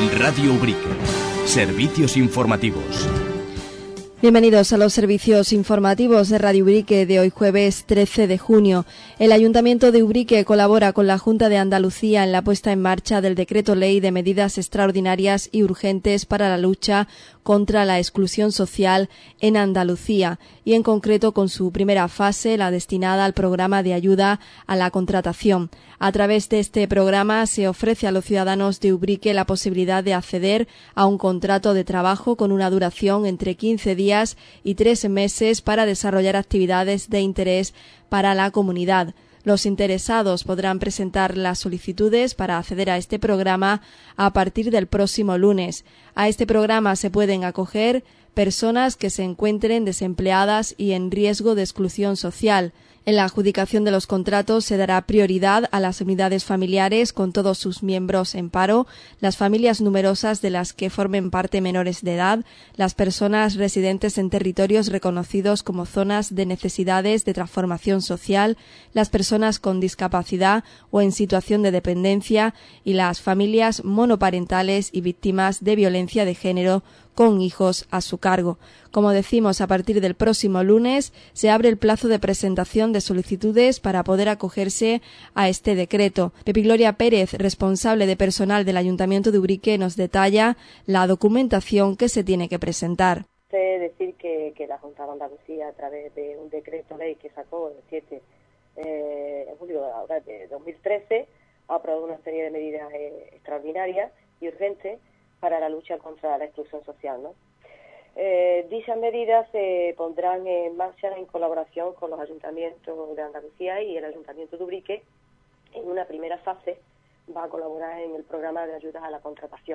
Radio Ubrique. Servicios informativos. Bienvenidos a los servicios informativos de Radio Ubrique de hoy jueves 13 de junio. El Ayuntamiento de Ubrique colabora con la Junta de Andalucía en la puesta en marcha del Decreto Ley de Medidas Extraordinarias y Urgentes para la lucha contra la exclusión social en Andalucía y en concreto con su primera fase, la destinada al programa de ayuda a la contratación. A través de este programa se ofrece a los ciudadanos de Ubrique la posibilidad de acceder a un contrato de trabajo con una duración entre 15 días y 3 meses para desarrollar actividades de interés para la comunidad. Los interesados podrán presentar las solicitudes para acceder a este programa a partir del próximo lunes. A este programa se pueden acoger personas que se encuentren desempleadas y en riesgo de exclusión social. En la adjudicación de los contratos se dará prioridad a las unidades familiares con todos sus miembros en paro, las familias numerosas de las que formen parte menores de edad, las personas residentes en territorios reconocidos como zonas de necesidades de transformación social, las personas con discapacidad o en situación de dependencia y las familias monoparentales y víctimas de violencia de género con hijos a su cargo. Como decimos, a partir del próximo lunes se abre el plazo de presentación de solicitudes para poder acogerse a este decreto. Pepi Gloria Pérez, responsable de personal del Ayuntamiento de Ubrique, nos detalla la documentación que se tiene que presentar. Decir que la Junta de Andalucía, a través de un decreto ley que sacó el 7 de julio de 2013, ha aprobado una serie de medidas extraordinarias y urgentes para la lucha contra la exclusión social, ¿no? Dichas medidas se pondrán en marcha en colaboración con los ayuntamientos de Andalucía y el Ayuntamiento de Ubrique. En una primera fase va a colaborar en el programa de ayudas a la contratación,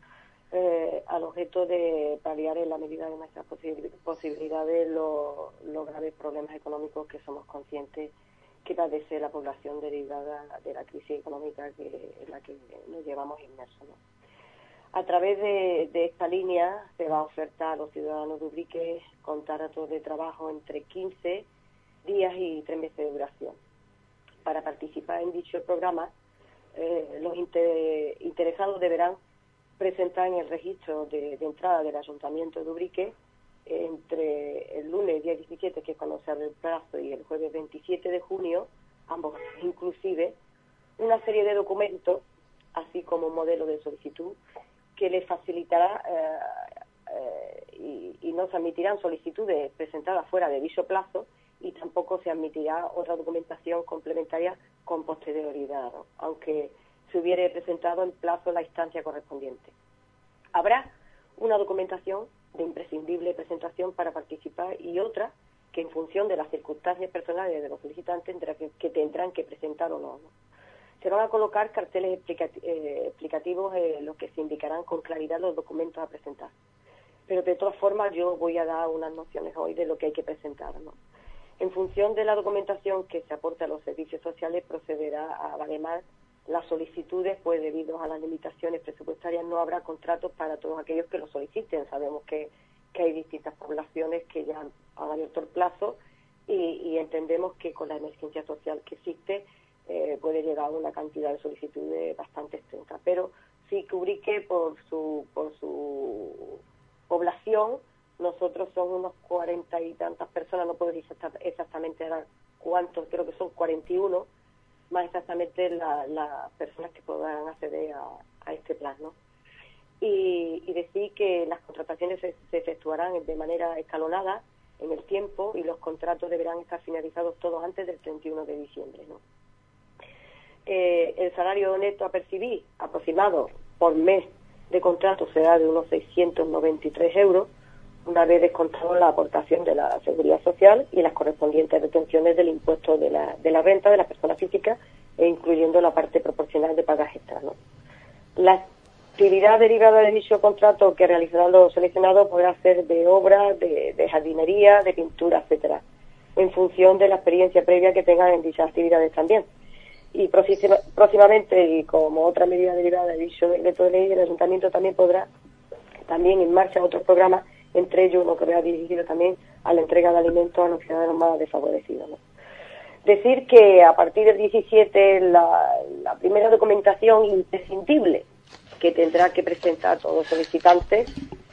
al objeto de paliar en la medida de nuestras posibilidades los graves problemas económicos que somos conscientes que padece la población derivada de la crisis económica en la que nos llevamos inmersos, ¿no? A través de esta línea se va a ofertar a los ciudadanos de Ubrique contratos de trabajo entre 15 días y 3 meses de duración. Para participar en dicho programa, los interesados deberán presentar en el registro de entrada del Ayuntamiento de Ubrique entre el lunes día 17, que es cuando se abre el plazo, y el jueves 27 de junio, ambos inclusive, una serie de documentos, así como un modelo de solicitud, que les facilitará y no se admitirán solicitudes presentadas fuera de dicho plazo y tampoco se admitirá otra documentación complementaria con posterioridad, ¿no?, aunque se hubiere presentado en plazo la instancia correspondiente. Habrá una documentación de imprescindible presentación para participar y otra que en función de las circunstancias personales de los solicitantes que tendrán que presentar o no. Se van a colocar carteles explicativos en los que se indicarán con claridad los documentos a presentar. Pero de todas formas yo voy a dar unas nociones hoy de lo que hay que presentar, ¿no? En función de la documentación que se aporte a los servicios sociales procederá a baremar las solicitudes, pues debido a las limitaciones presupuestarias no habrá contratos para todos aquellos que lo soliciten. Sabemos que hay distintas poblaciones que ya han abierto el plazo y entendemos que con la emergencia social que existe puede llegar a una cantidad de solicitudes bastante extensa, pero sí que Ubrique por su población, nosotros son unos 40 y tantas personas, no puedo decir exactamente cuántos, creo que son 41, más exactamente las personas que podrán acceder a este plan, ¿no? Y decir que las contrataciones se efectuarán de manera escalonada en el tiempo y los contratos deberán estar finalizados todos antes del 31 de diciembre, ¿no? El salario neto a percibir aproximado por mes de contrato será de unos 693 euros, una vez descontado la aportación de la Seguridad Social y las correspondientes retenciones del impuesto de la renta de las personas físicas, e incluyendo la parte proporcional de pagas extras, ¿no? La actividad derivada de dicho contrato que realizarán los seleccionados podrá ser de obra, de jardinería, de pintura, etcétera, en función de la experiencia previa que tengan en dichas actividades también. Y próximamente, y como otra medida derivada de dicho decreto de ley, el Ayuntamiento también podrá en marcha otros programas, entre ellos uno que vea dirigido también a la entrega de alimentos a los ciudadanos más desfavorecidos, ¿no? Decir que a partir del 17 la primera documentación imprescindible que tendrá que presentar todo solicitante,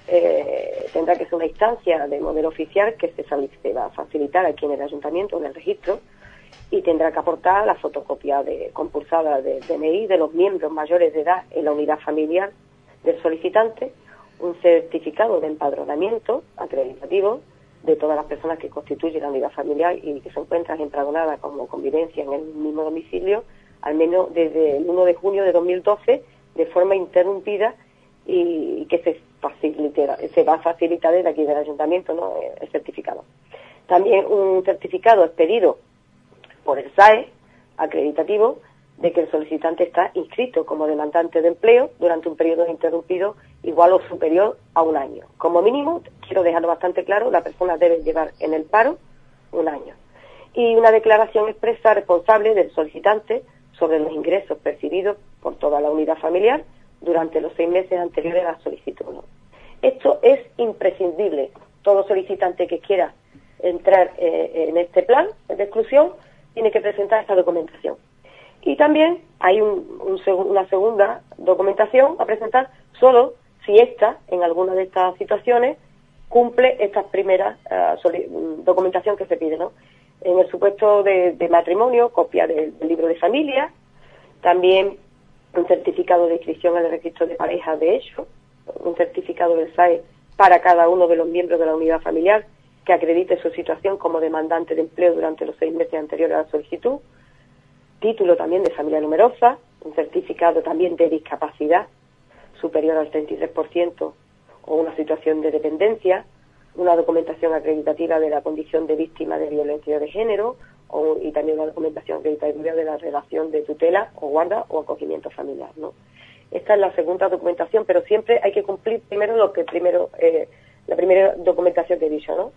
tendrá que ser una instancia de modelo oficial que se va a facilitar aquí en el ayuntamiento, en el registro, y tendrá que aportar la fotocopia compulsada del DNI de los miembros mayores de edad en la unidad familiar del solicitante, un certificado de empadronamiento acreditativo de todas las personas que constituyen la unidad familiar y que se encuentran empadronadas como convivencia en el mismo domicilio, al menos desde el 1 de junio de 2012, de forma interrumpida, y que se va a facilitar desde aquí del ayuntamiento, ¿no?, el certificado. También un certificado expedido por el SAE, acreditativo, de que el solicitante está inscrito como demandante de empleo durante un periodo interrumpido igual o superior a un año. Como mínimo, quiero dejarlo bastante claro, la persona debe llevar en el paro un año. Y una declaración expresa responsable del solicitante sobre los ingresos percibidos por toda la unidad familiar durante los 6 meses anteriores a la solicitud, ¿no? Esto es imprescindible. Todo solicitante que quiera entrar en este plan de exclusión tiene que presentar esta documentación. Y también hay una segunda documentación a presentar solo si esta, en alguna de estas situaciones, cumple estas primeras documentación que se pide, ¿no? En el supuesto de matrimonio, copia del libro de familia, también un certificado de inscripción en el registro de parejas de hecho, un certificado del SAE para cada uno de los miembros de la unidad familiar que acredite su situación como demandante de empleo durante los 6 meses anteriores a la solicitud, título también de familia numerosa, un certificado también de discapacidad superior al 33% o una situación de dependencia, una documentación acreditativa de la condición de víctima de violencia de género y también una documentación acreditativa de la relación de tutela o guarda o acogimiento familiar, ¿no? Esta es la segunda documentación, pero siempre hay que cumplir primero la primera documentación que he dicho, ¿no?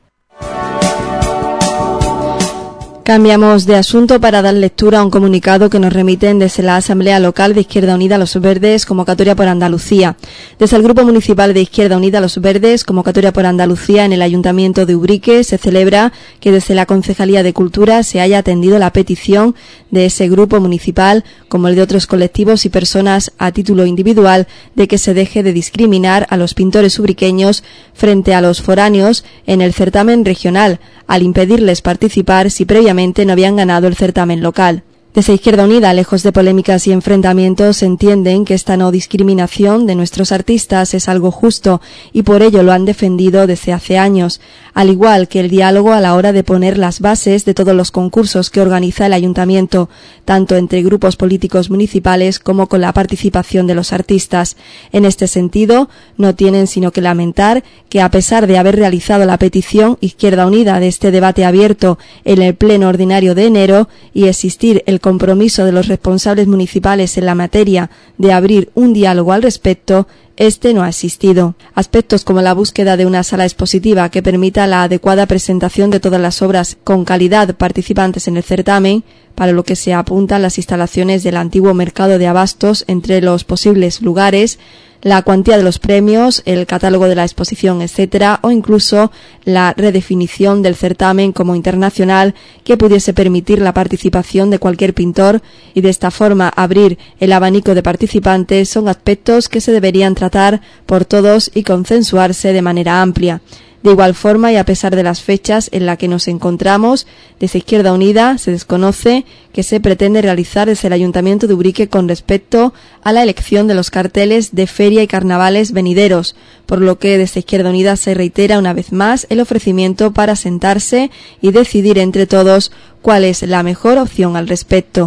Cambiamos de asunto para dar lectura a un comunicado que nos remiten desde la Asamblea Local de Izquierda Unida Los Verdes, convocatoria por Andalucía. Desde el Grupo Municipal de Izquierda Unida Los Verdes, convocatoria por Andalucía en el Ayuntamiento de Ubrique, se celebra que desde la Concejalía de Cultura se haya atendido la petición de ese grupo municipal, como el de otros colectivos y personas a título individual, de que se deje de discriminar a los pintores ubriqueños frente a los foráneos en el certamen regional, al impedirles participar si previamente no habían ganado el certamen local. Desde Izquierda Unida, lejos de polémicas y enfrentamientos, entienden que esta no discriminación de nuestros artistas es algo justo y por ello lo han defendido desde hace años, al igual que el diálogo a la hora de poner las bases de todos los concursos que organiza el Ayuntamiento, tanto entre grupos políticos municipales como con la participación de los artistas. En este sentido, no tienen sino que lamentar que, a pesar de haber realizado la petición Izquierda Unida de este debate abierto en el pleno ordinario de enero y existir el compromiso de los responsables municipales en la materia de abrir un diálogo al respecto, este no ha existido. Aspectos como la búsqueda de una sala expositiva que permita la adecuada presentación de todas las obras con calidad participantes en el certamen, para lo que se apuntan las instalaciones del antiguo mercado de abastos entre los posibles lugares, la cuantía de los premios, el catálogo de la exposición, etcétera, o incluso la redefinición del certamen como internacional que pudiese permitir la participación de cualquier pintor y de esta forma abrir el abanico de participantes, son aspectos que se deberían tratar por todos y consensuarse de manera amplia. De igual forma, y a pesar de las fechas en las que nos encontramos, desde Izquierda Unida se desconoce que se pretende realizar desde el Ayuntamiento de Ubrique con respecto a la elección de los carteles de feria y carnavales venideros, por lo que desde Izquierda Unida se reitera una vez más el ofrecimiento para sentarse y decidir entre todos cuál es la mejor opción al respecto.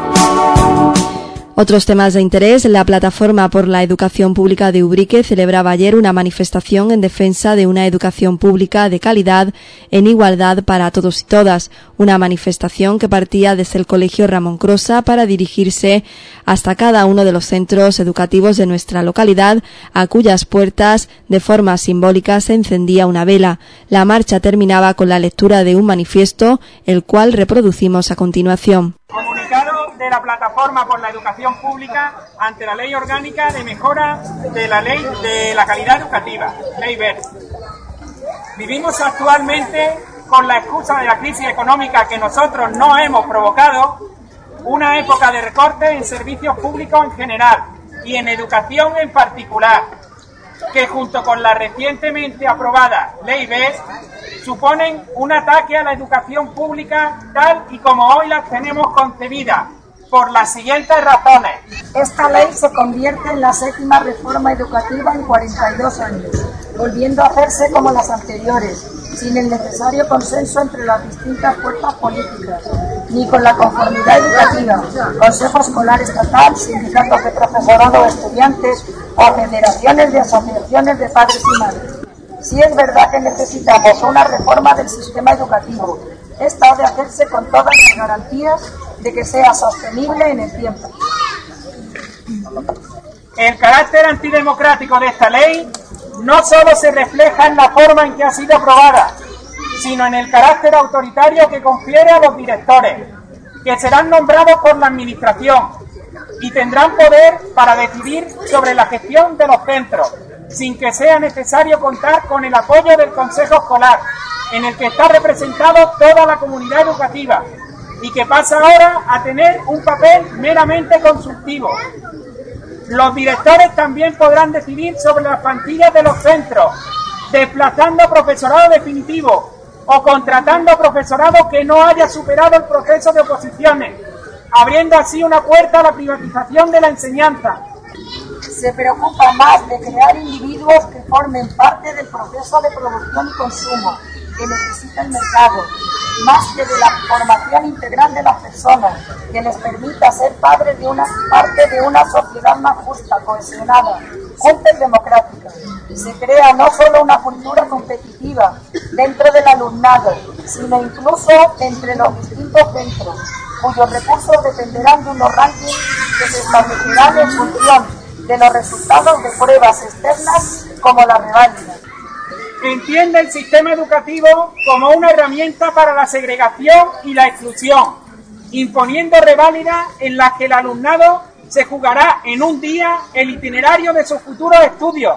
Otros temas de interés. La Plataforma por la Educación Pública de Ubrique celebraba ayer una manifestación en defensa de una educación pública de calidad en igualdad para todos y todas. Una manifestación que partía desde el Colegio Ramón Crosa para dirigirse hasta cada uno de los centros educativos de nuestra localidad, a cuyas puertas de forma simbólica se encendía una vela. La marcha terminaba con la lectura de un manifiesto, el cual reproducimos a continuación. Comunicado de la Plataforma por la Educación Pública ante la Ley Orgánica de Mejora de la Ley de la Calidad Educativa, Ley BERT. Vivimos actualmente, con la excusa de la crisis económica que nosotros no hemos provocado, una época de recortes en servicios públicos en general y en educación en particular, que junto con la recientemente aprobada Ley BES suponen un ataque a la educación pública tal y como hoy la tenemos concebida, por las siguientes razones. Esta ley se convierte en la 7ª reforma educativa en 42 años, volviendo a hacerse como las anteriores, sin el necesario consenso entre las distintas fuerzas políticas, ni con la conformidad educativa, Consejo Escolar Estatal, sindicatos de profesorado, estudiantes o federaciones de asociaciones de padres y madres. Sí es verdad que necesitamos una reforma del sistema educativo. Esta ha de hacerse con todas las garantías de que sea sostenible en el tiempo. El carácter antidemocrático de esta ley no solo se refleja en la forma en que ha sido aprobada, sino en el carácter autoritario que confiere a los directores, que serán nombrados por la Administración y tendrán poder para decidir sobre la gestión de los centros, sin que sea necesario contar con el apoyo del Consejo Escolar, en el que está representado toda la comunidad educativa, y que pasa ahora a tener un papel meramente consultivo. Los directores también podrán decidir sobre las plantillas de los centros, desplazando profesorado definitivo o contratando profesorado que no haya superado el proceso de oposiciones, abriendo así una puerta a la privatización de la enseñanza. Se preocupa más de crear individuos que formen parte del proceso de producción y consumo que necesita el mercado, más que de la formación integral de las personas, que les permita ser parte de una sociedad más justa, cohesionada, justa y democrática. Se crea no solo una cultura competitiva dentro del alumnado, sino incluso entre los distintos centros, cuyos recursos dependerán de unos rankings que se establecerán en función de los resultados de pruebas externas como la reválida. Entiende el sistema educativo como una herramienta para la segregación y la exclusión, imponiendo reválidas en las que el alumnado se jugará en un día el itinerario de sus futuros estudios.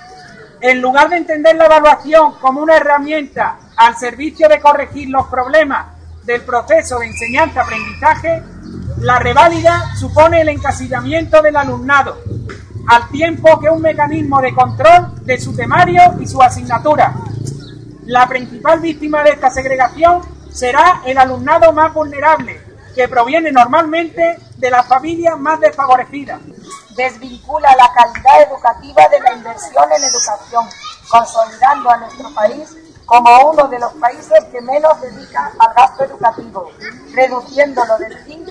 En lugar de entender la evaluación como una herramienta al servicio de corregir los problemas del proceso de enseñanza-aprendizaje, la reválida supone el encasillamiento del alumnado, al tiempo que un mecanismo de control de su temario y su asignatura. La principal víctima de esta segregación será el alumnado más vulnerable, que proviene normalmente de las familias más desfavorecidas. Desvincula la calidad educativa de la inversión en educación, consolidando a nuestro país como uno de los países que menos dedica al gasto educativo, reduciéndolo del 5%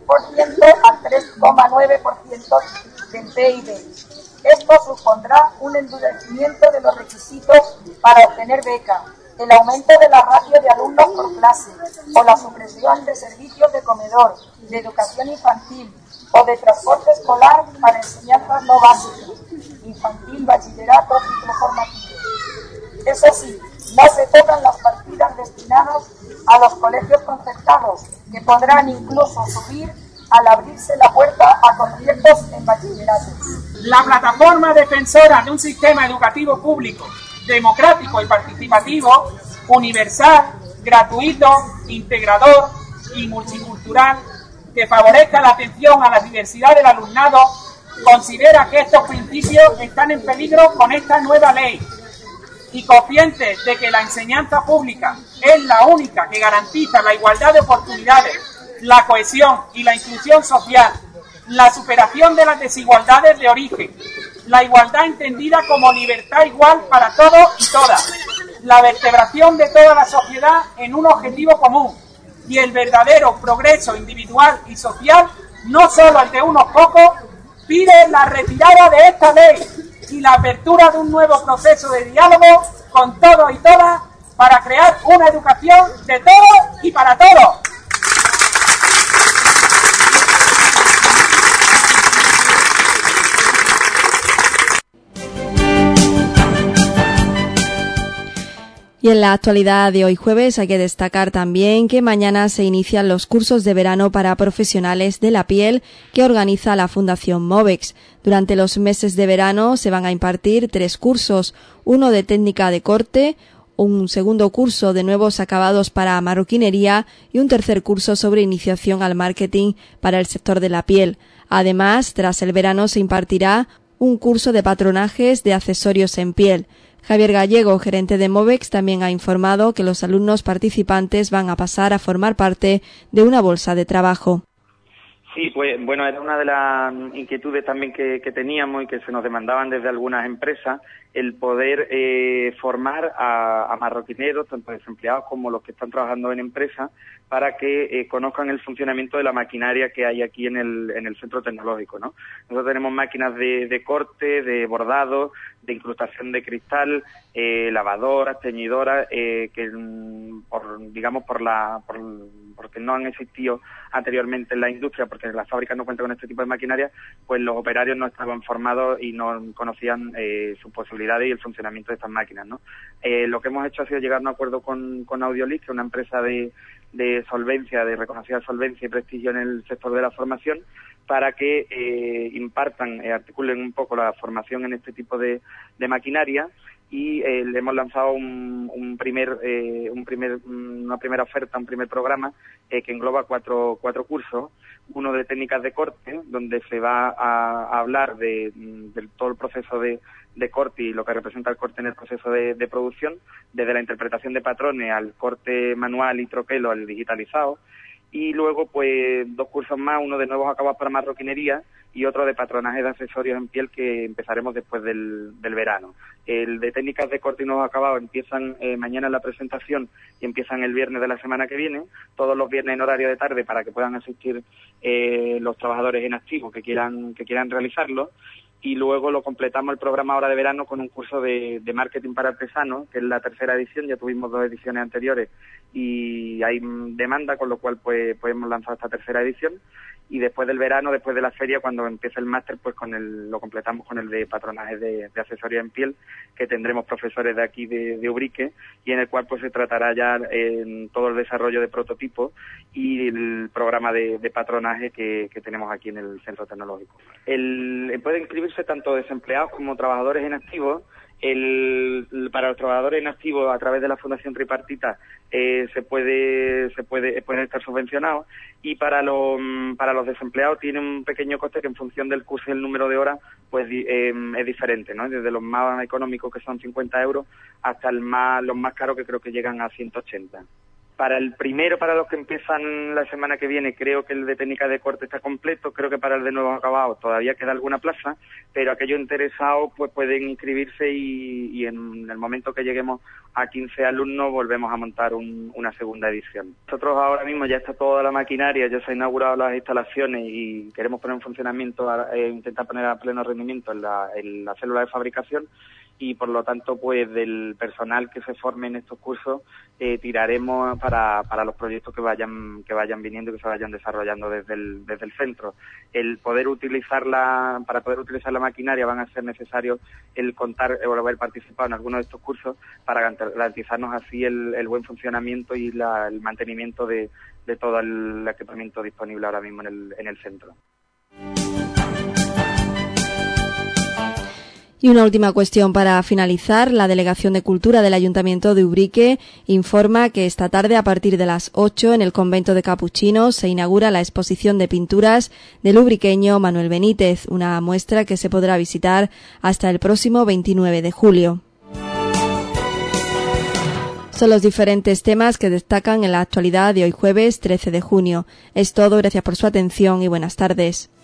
al 3,9% del PIB. Esto supondrá un endurecimiento de los requisitos para obtener beca, el aumento de la ratio de alumnos por clase, o la supresión de servicios de comedor, de educación infantil o de transporte escolar para enseñanzas no básicas, infantil, bachillerato, ciclo formativo. Eso sí, no se tocan las partidas destinadas a los colegios concertados, que podrán incluso subir al abrirse la puerta a conciertos en bachillerato. La plataforma defensora de un sistema educativo público, democrático y participativo, universal, gratuito, integrador y multicultural, que favorezca la atención a la diversidad del alumnado, considera que estos principios están en peligro con esta nueva ley, y conscientes de que la enseñanza pública es la única que garantiza la igualdad de oportunidades, la cohesión y la inclusión social, la superación de las desigualdades de origen, la igualdad entendida como libertad igual para todos y todas, la vertebración de toda la sociedad en un objetivo común y el verdadero progreso individual y social, no solo el de unos pocos, pide la retirada de esta ley y la apertura de un nuevo proceso de diálogo con todos y todas para crear una educación de todos y para todos. Y en la actualidad de hoy jueves hay que destacar también que mañana se inician los cursos de verano para profesionales de la piel que organiza la Fundación Movex. Durante los meses de verano se van a impartir 3 cursos, uno de técnica de corte, un segundo curso de nuevos acabados para marroquinería y un tercer curso sobre iniciación al marketing para el sector de la piel. Además, tras el verano se impartirá un curso de patronajes de accesorios en piel. Javier Gallego, gerente de Movex, también ha informado que los alumnos participantes van a pasar a formar parte de una bolsa de trabajo. Sí, pues bueno, era una de las inquietudes también que teníamos y que se nos demandaban desde algunas empresas, el poder formar a marroquineros, tanto desempleados como los que están trabajando en empresas, para que conozcan el funcionamiento de la maquinaria que hay aquí en el centro tecnológico, ¿no? Nosotros tenemos máquinas de corte, de bordado, de incrustación de cristal, lavadoras, teñidoras, que porque no han existido anteriormente en la industria, porque las fábricas no cuentan con este tipo de maquinaria, pues los operarios no estaban formados y no conocían sus posibilidades y el funcionamiento de estas máquinas, ¿no? Lo que hemos hecho ha sido llegar a un acuerdo con Audiolith, que es una empresa de solvencia, de reconocida solvencia y prestigio en el sector de la formación, para que impartan, articulen un poco la formación en este tipo de maquinaria, y le hemos lanzado una primera oferta, un primer programa que engloba cuatro cursos. Uno de técnicas de corte, donde se va a hablar de todo el proceso de corte y lo que representa el corte en el proceso de producción, desde la interpretación de patrones al corte manual y troquelo al digitalizado. Y luego, pues, 2 cursos más, uno de nuevos acabados para marroquinería y otro de patronaje de accesorios en piel, que empezaremos después del verano. El de técnicas de corte y nuevos acabados empiezan mañana en la presentación y empiezan el viernes de la semana que viene, todos los viernes en horario de tarde, para que puedan asistir los trabajadores en activo que quieran realizarlo. Y luego lo completamos el programa ahora de verano con un curso de marketing para artesanos, que es la 3ª edición. Ya tuvimos 2 ediciones anteriores y hay demanda, con lo cual pues hemos lanzado esta 3ª edición. Y después del verano, después de la feria, cuando empiece el máster, pues lo completamos con el de patronaje de accesorios en piel, que tendremos profesores de aquí de Ubrique, y en el cual pues se tratará ya en todo el desarrollo de prototipos y el programa de patronaje que tenemos aquí en el centro tecnológico. Pueden inscribirse tanto desempleados como trabajadores en activo. Para los trabajadores en activo, a través de la Fundación Tripartita, pueden estar subvencionados, y para los desempleados tiene un pequeño coste que, en función del curso y el número de horas, pues es diferente, ¿no? Desde los más económicos, que son 50 euros, hasta los más caros, que creo que llegan a 180. Para el primero, para los que empiezan la semana que viene, creo que el de técnica de corte está completo. Creo que para el de nuevos acabados todavía queda alguna plaza, pero aquellos interesados pues pueden inscribirse, y en el momento que lleguemos a 15 alumnos volvemos a montar una segunda edición. Nosotros ahora mismo ya está toda la maquinaria, ya se han inaugurado las instalaciones y queremos poner en funcionamiento, intentar poner a pleno rendimiento en la célula de fabricación. Y por lo tanto, pues del personal que se forme en estos cursos tiraremos para los proyectos que vayan viniendo y que se vayan desarrollando desde el centro. Para poder utilizar la maquinaria van a ser necesarios el contar o haber participado en algunos de estos cursos, para garantizarnos así el buen funcionamiento y el mantenimiento de todo el equipamiento disponible ahora mismo en el centro. Y una última cuestión para finalizar. La Delegación de Cultura del Ayuntamiento de Ubrique informa que esta tarde, a partir de las 8, en el Convento de Capuchinos, se inaugura la exposición de pinturas del ubriqueño Manuel Benítez, una muestra que se podrá visitar hasta el próximo 29 de julio. Son los diferentes temas que destacan en la actualidad de hoy, jueves 13 de junio. Es todo, gracias por su atención y buenas tardes.